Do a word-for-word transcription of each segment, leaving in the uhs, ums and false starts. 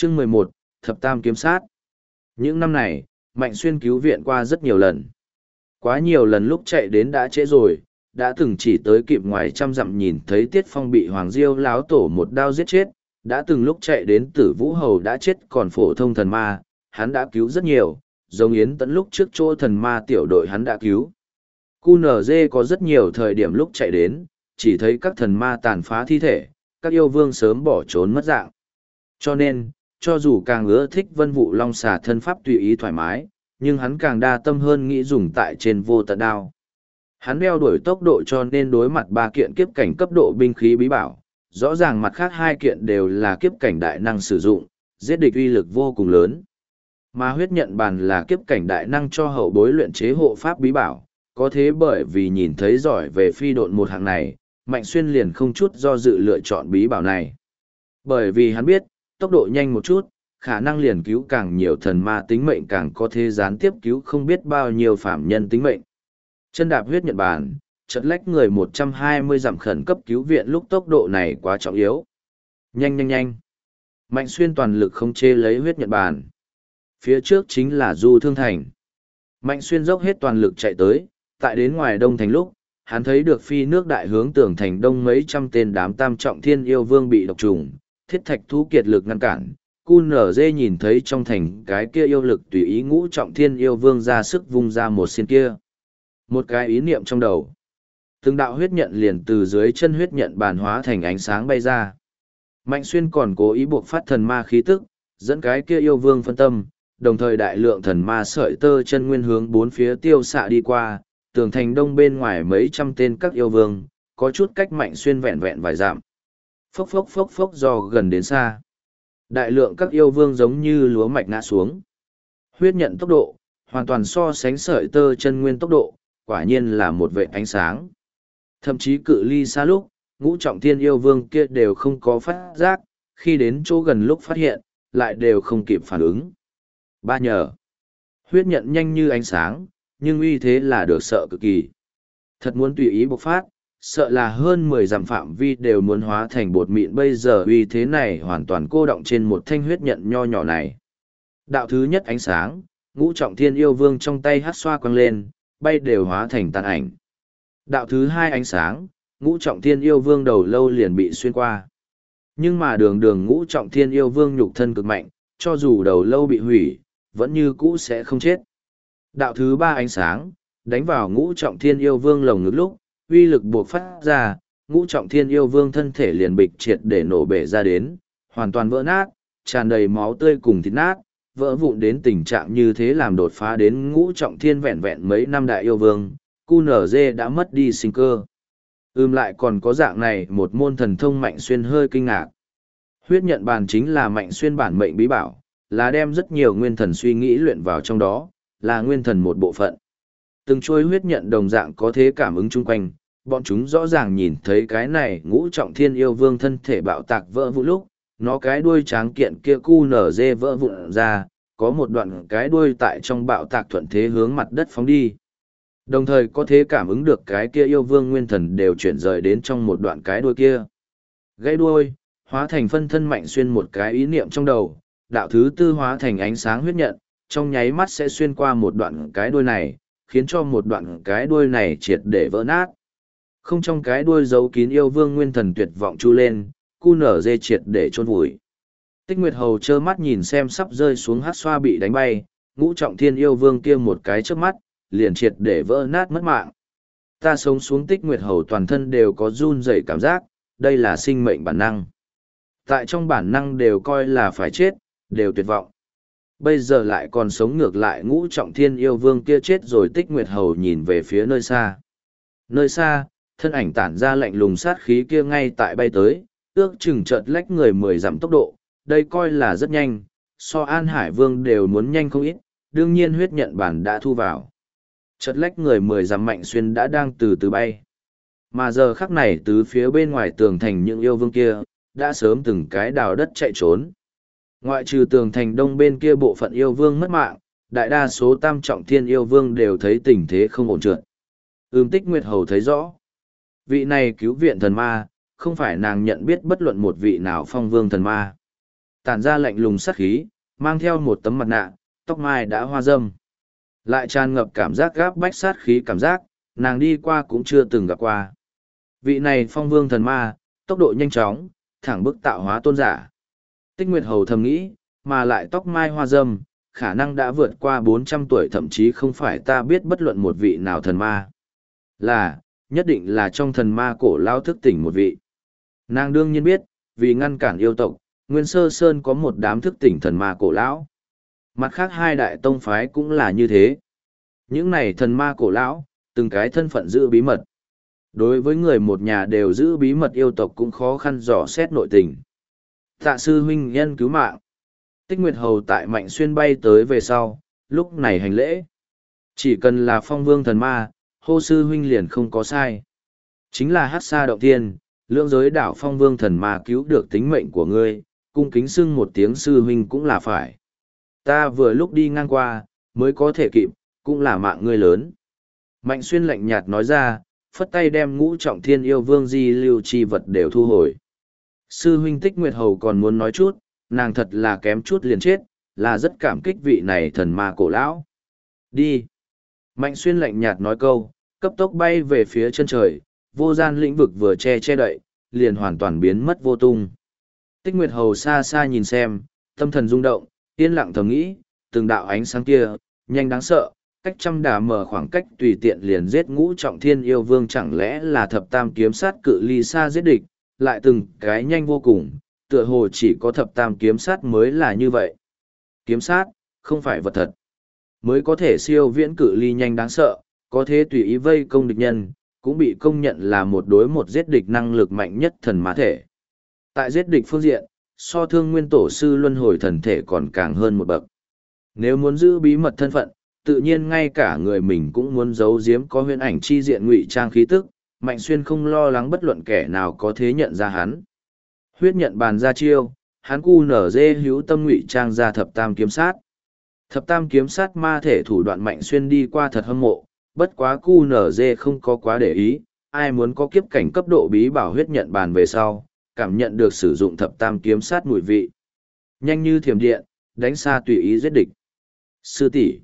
Chương mười một, Thập Tam Kiếm Sát. Những năm này, Mạnh Xuyên cứu viện qua rất nhiều lần. Quá nhiều lần lúc chạy đến đã trễ rồi, đã từng chỉ tới kịp ngoài trăm dặm nhìn thấy Tiết Phong bị Hoàng Diêu láo tổ một đao giết chết, đã từng lúc chạy đến Tử Vũ Hầu đã chết còn phổ thông thần ma, hắn đã cứu rất nhiều, giống Yến Tẫn lúc trước chỗ thần ma tiểu đội hắn đã cứu. quy en giê có rất nhiều thời điểm lúc chạy đến, chỉ thấy các thần ma tàn phá thi thể, các yêu vương sớm bỏ trốn mất dạng. Cho nên, cho dù càng ưa thích Vân Vũ Long xà thân pháp tùy ý thoải mái, nhưng hắn càng đa tâm hơn nghĩ dùng tại trên vô tận đao. Hắn đeo đuổi tốc độ cho nên đối mặt ba kiện kiếp cảnh cấp độ binh khí bí bảo, rõ ràng mặt khác hai kiện đều là kiếp cảnh đại năng sử dụng, giết địch uy lực vô cùng lớn. Mà huyết nhận bàn là kiếp cảnh đại năng cho hậu bối luyện chế hộ pháp bí bảo, có thế bởi vì nhìn thấy giỏi về phi độn một hạng này, Mạnh Xuyên liền không chút do dự lựa chọn bí bảo này. Bởi vì hắn biết, tốc độ nhanh một chút, khả năng liền cứu càng nhiều thần ma tính mệnh càng có thể gián tiếp cứu không biết bao nhiêu phạm nhân tính mệnh. Chân đạp huyết nhật bản, chật lách người một trăm hai mươi dặm khẩn cấp cứu viện lúc tốc độ này quá trọng yếu. Nhanh nhanh nhanh. Mạnh Xuyên toàn lực không chê lấy huyết nhật bản. Phía trước chính là Du Thương Thành. Mạnh Xuyên dốc hết toàn lực chạy tới, tại đến ngoài đông thành lúc, hắn thấy được phi nước đại hướng tường thành đông mấy trăm tên đám tam trọng thiên yêu vương bị độc trùng, thiết thạch thú kiệt lực ngăn cản. quy en giê nhìn thấy trong thành cái kia yêu lực tùy ý ngũ trọng thiên yêu vương ra sức vung ra một xiên kia. Một cái ý niệm trong đầu. Từng đạo huyết nhận liền từ dưới chân huyết nhận bàn hóa thành ánh sáng bay ra. Mạnh Xuyên còn cố ý buộc phát thần ma khí tức, dẫn cái kia yêu vương phân tâm, đồng thời đại lượng thần ma sợi tơ chân nguyên hướng bốn phía tiêu xạ đi qua, tường thành đông bên ngoài mấy trăm tên các yêu vương, có chút cách Mạnh Xuyên vẹn vẹn vài dặm. Phốc phốc phốc phốc do gần đến xa. Đại lượng các yêu vương giống như lúa mạch ngã xuống. Huyết nhận tốc độ, hoàn toàn so sánh sợi tơ chân nguyên tốc độ, quả nhiên là một vệ ánh sáng. Thậm chí cự ly xa lúc, ngũ trọng thiên yêu vương kia đều không có phát giác, khi đến chỗ gần lúc phát hiện, lại đều không kịp phản ứng. Ba nhờ. Huyết nhận nhanh như ánh sáng, nhưng uy thế là được sợ cực kỳ. Thật muốn tùy ý bộc phát, sợ là hơn mười dặm phạm vi đều muốn hóa thành bột mịn, bây giờ uy thế này hoàn toàn cô động trên một thanh huyết nhận nho nhỏ này. Đạo thứ nhất ánh sáng, ngũ trọng thiên yêu vương trong tay hát xoa quăng lên, bay đều hóa thành tàn ảnh. Đạo thứ hai ánh sáng, ngũ trọng thiên yêu vương đầu lâu liền bị xuyên qua. Nhưng mà đường đường ngũ trọng thiên yêu vương nhục thân cực mạnh, cho dù đầu lâu bị hủy, vẫn như cũ sẽ không chết. Đạo thứ ba ánh sáng, đánh vào ngũ trọng thiên yêu vương lồng ngực lúc, uy lực buộc phát ra, ngũ trọng thiên yêu vương thân thể liền bịch triệt để nổ bể ra đến, hoàn toàn vỡ nát, tràn đầy máu tươi cùng thịt nát, vỡ vụn đến tình trạng như thế làm đột phá đến ngũ trọng thiên vẹn vẹn mấy năm đại yêu vương, quy en giê đã mất đi sinh cơ. Ưm lại còn có dạng này một môn thần thông Mạnh Xuyên hơi kinh ngạc. Huyết nhận bàn chính là Mạnh Xuyên bản mệnh bí bảo, là đem rất nhiều nguyên thần suy nghĩ luyện vào trong đó, là nguyên thần một bộ phận. Từng trôi huyết nhận đồng dạng có thế cảm ứng chung quanh, bọn chúng rõ ràng nhìn thấy cái này ngũ trọng thiên yêu vương thân thể bạo tạc vỡ vụn lúc, nó cái đuôi tráng kiện kia quy en giê vỡ vụn ra, có một đoạn cái đuôi tại trong bạo tạc thuận thế hướng mặt đất phóng đi. Đồng thời có thế cảm ứng được cái kia yêu vương nguyên thần đều chuyển rời đến trong một đoạn cái đuôi kia. Gãy đuôi, hóa thành phân thân Mạnh Xuyên một cái ý niệm trong đầu, đạo thứ tư hóa thành ánh sáng huyết nhận, trong nháy mắt sẽ xuyên qua một đoạn cái đuôi này, khiến cho một đoạn cái đuôi này triệt để vỡ nát. Không trong cái đuôi giấu kín yêu vương nguyên thần tuyệt vọng chu lên, quy en giê triệt để chôn vùi. Tích Nguyệt Hầu trơ mắt nhìn xem sắp rơi xuống hát xoa bị đánh bay, ngũ trọng thiên yêu vương kia một cái trước mắt, liền triệt để vỡ nát mất mạng. Ta sống xuống Tích Nguyệt Hầu toàn thân đều có run rẩy cảm giác, đây là sinh mệnh bản năng. Tại trong bản năng đều coi là phải chết, đều tuyệt vọng. Bây giờ lại còn sống ngược lại ngũ trọng thiên yêu vương kia chết rồi. Tích Nguyệt Hầu nhìn về phía nơi xa. Nơi xa, thân ảnh tản ra lạnh lùng sát khí kia ngay tại bay tới, ước chừng chợt lách người mười dặm tốc độ, đây coi là rất nhanh, so An Hải Vương đều muốn nhanh không ít, đương nhiên huyết nhận bản đã thu vào. Chợt lách người mười dặm Mạnh Xuyên đã đang từ từ bay. Mà giờ khắc này từ phía bên ngoài tường thành những yêu vương kia, đã sớm từng cái đào đất chạy trốn. Ngoại trừ tường thành đông bên kia bộ phận yêu vương mất mạng, đại đa số tam trọng thiên yêu vương đều thấy tình thế không ổn trượt. Ưm Tích Nguyệt Hầu thấy rõ. Vị này cứu viện thần ma, không phải nàng nhận biết bất luận một vị nào phong vương thần ma. Tản ra lạnh lùng sát khí, mang theo một tấm mặt nạ, tóc mai đã hoa râm. Lại tràn ngập cảm giác gáp bách sát khí cảm giác, nàng đi qua cũng chưa từng gặp qua. Vị này phong vương thần ma, tốc độ nhanh chóng, thẳng bức tạo hóa tôn giả. Tích Nguyệt Hầu thầm nghĩ, mà lại tóc mai hoa râm, khả năng đã vượt qua bốn trăm tuổi, thậm chí không phải ta biết bất luận một vị nào thần ma. Là, nhất định là trong thần ma cổ lao thức tỉnh một vị. Nàng đương nhiên biết, vì ngăn cản yêu tộc, Nguyên Sơ Sơn có một đám thức tỉnh thần ma cổ lão. Mặt khác hai đại tông phái cũng là như thế. Những này thần ma cổ lão, từng cái thân phận giữ bí mật. Đối với người một nhà đều giữ bí mật yêu tộc cũng khó khăn dò xét nội tình. Tạ sư huynh nhân cứu mạng. Tích Nguyệt Hầu tại Mạnh Xuyên bay tới về sau, lúc này hành lễ. Chỉ cần là phong vương thần ma, hô sư huynh liền không có sai. Chính là hát xa động thiên, lưỡng giới đảo phong vương thần ma cứu được tính mệnh của ngươi, cung kính xưng một tiếng sư huynh cũng là phải. Ta vừa lúc đi ngang qua, mới có thể kịp, cũng là mạng ngươi lớn. Mạnh Xuyên lạnh nhạt nói ra, phất tay đem ngũ trọng thiên yêu vương di lưu chi vật đều thu hồi. Sư huynh Tích Nguyệt Hầu còn muốn nói chút, nàng thật là kém chút liền chết, là rất cảm kích vị này thần ma cổ lão. Đi. Mạnh Xuyên lạnh nhạt nói câu, cấp tốc bay về phía chân trời, vô gian lĩnh vực vừa che che đậy, liền hoàn toàn biến mất vô tung. Tích Nguyệt Hầu xa xa nhìn xem, tâm thần rung động, yên lặng thầm nghĩ, từng đạo ánh sáng kia, nhanh đáng sợ, cách trăm đà mở khoảng cách tùy tiện liền giết ngũ trọng thiên yêu vương, chẳng lẽ là thập tam kiếm sát cự ly xa giết địch, lại từng cái nhanh vô cùng, tựa hồ chỉ có thập tam kiếm sát mới là như vậy. Kiếm sát, không phải vật thật, mới có thể siêu viễn cự ly nhanh đáng sợ, có thể tùy ý vây công địch nhân, cũng bị công nhận là một đối một giết địch năng lực mạnh nhất thần mã thể. Tại giết địch phương diện, so thương nguyên tổ sư luân hồi thần thể còn càng hơn một bậc. Nếu muốn giữ bí mật thân phận, tự nhiên ngay cả người mình cũng muốn giấu giếm có huyền ảnh chi diện ngụy trang khí tức, Mạnh Xuyên không lo lắng bất luận kẻ nào có thể nhận ra hắn. Huyết nhận bàn ra chiêu, hắn cu nở dê hữu tâm ngụy trang ra thập tam kiếm sát. Thập tam kiếm sát ma thể thủ đoạn Mạnh Xuyên đi qua thật hâm mộ, bất quá cu nở dê không có quá để ý, ai muốn có kiếp cảnh cấp độ bí bảo huyết nhận bàn về sau, cảm nhận được sử dụng thập tam kiếm sát mùi vị. Nhanh như thiểm điện, đánh xa tùy ý giết địch. Sư tỷ,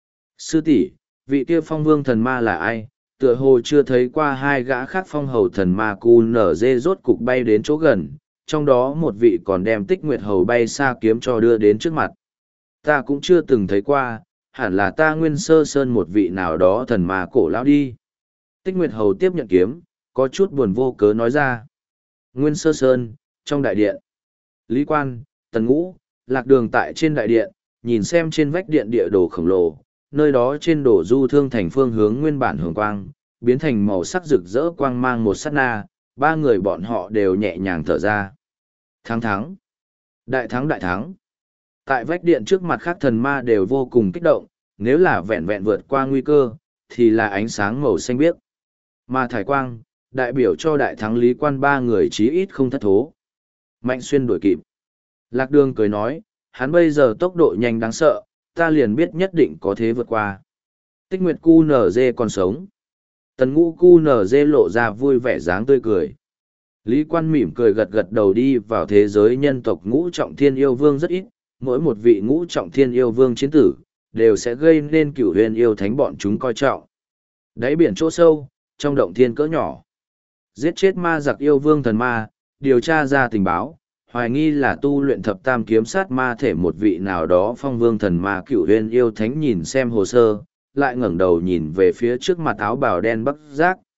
sư tỷ, vị kia phong vương thần ma là ai? Tựa hồ chưa thấy qua hai gã khác phong hầu thần ma cu nở dê rốt cục bay đến chỗ gần, trong đó một vị còn đem Tích Nguyệt Hầu bay xa kiếm cho đưa đến trước mặt. Ta cũng chưa từng thấy qua, hẳn là ta Nguyên Sơ Sơn một vị nào đó thần ma cổ lão đi. Tích Nguyệt Hầu tiếp nhận kiếm, có chút buồn vô cớ nói ra. Nguyên Sơ Sơn, trong đại điện. Lý Quan, Tần Ngũ, lạc đường tại trên đại điện, nhìn xem trên vách điện địa đồ khổng lồ, nơi đó trên đổ du thương thành phương hướng nguyên bản hường quang, biến thành màu sắc rực rỡ quang mang một sát na, ba người bọn họ đều nhẹ nhàng thở ra. Thắng thắng. Đại thắng đại thắng. Tại vách điện trước mặt khác thần ma đều vô cùng kích động, nếu là vẹn vẹn vượt qua nguy cơ, thì là ánh sáng màu xanh biếc. Mà thải quang, đại biểu cho đại thắng Lý Quan ba người chí ít không thất thố. Mạnh Xuyên đuổi kịp. Lạc Đường cười nói, hắn bây giờ tốc độ nhanh đáng sợ, ta liền biết nhất định có thế vượt qua. Tích Nguyệt cu nở dê còn sống. Tần Ngũ cu nở dê lộ ra vui vẻ dáng tươi cười. Lý Quan mỉm cười gật gật đầu đi vào thế giới nhân tộc ngũ trọng thiên yêu vương rất ít, mỗi một vị ngũ trọng thiên yêu vương chiến tử, đều sẽ gây nên cửu huyền yêu thánh bọn chúng coi trọng. Đáy biển chỗ sâu, trong động thiên cỡ nhỏ. Giết chết ma giặc yêu vương thần ma, điều tra ra tình báo, hoài nghi là tu luyện thập tam kiếm sát ma thể một vị nào đó phong vương thần ma cửu huyền yêu thánh nhìn xem hồ sơ, lại ngẩng đầu nhìn về phía trước mặt áo bào đen Bắc Giác,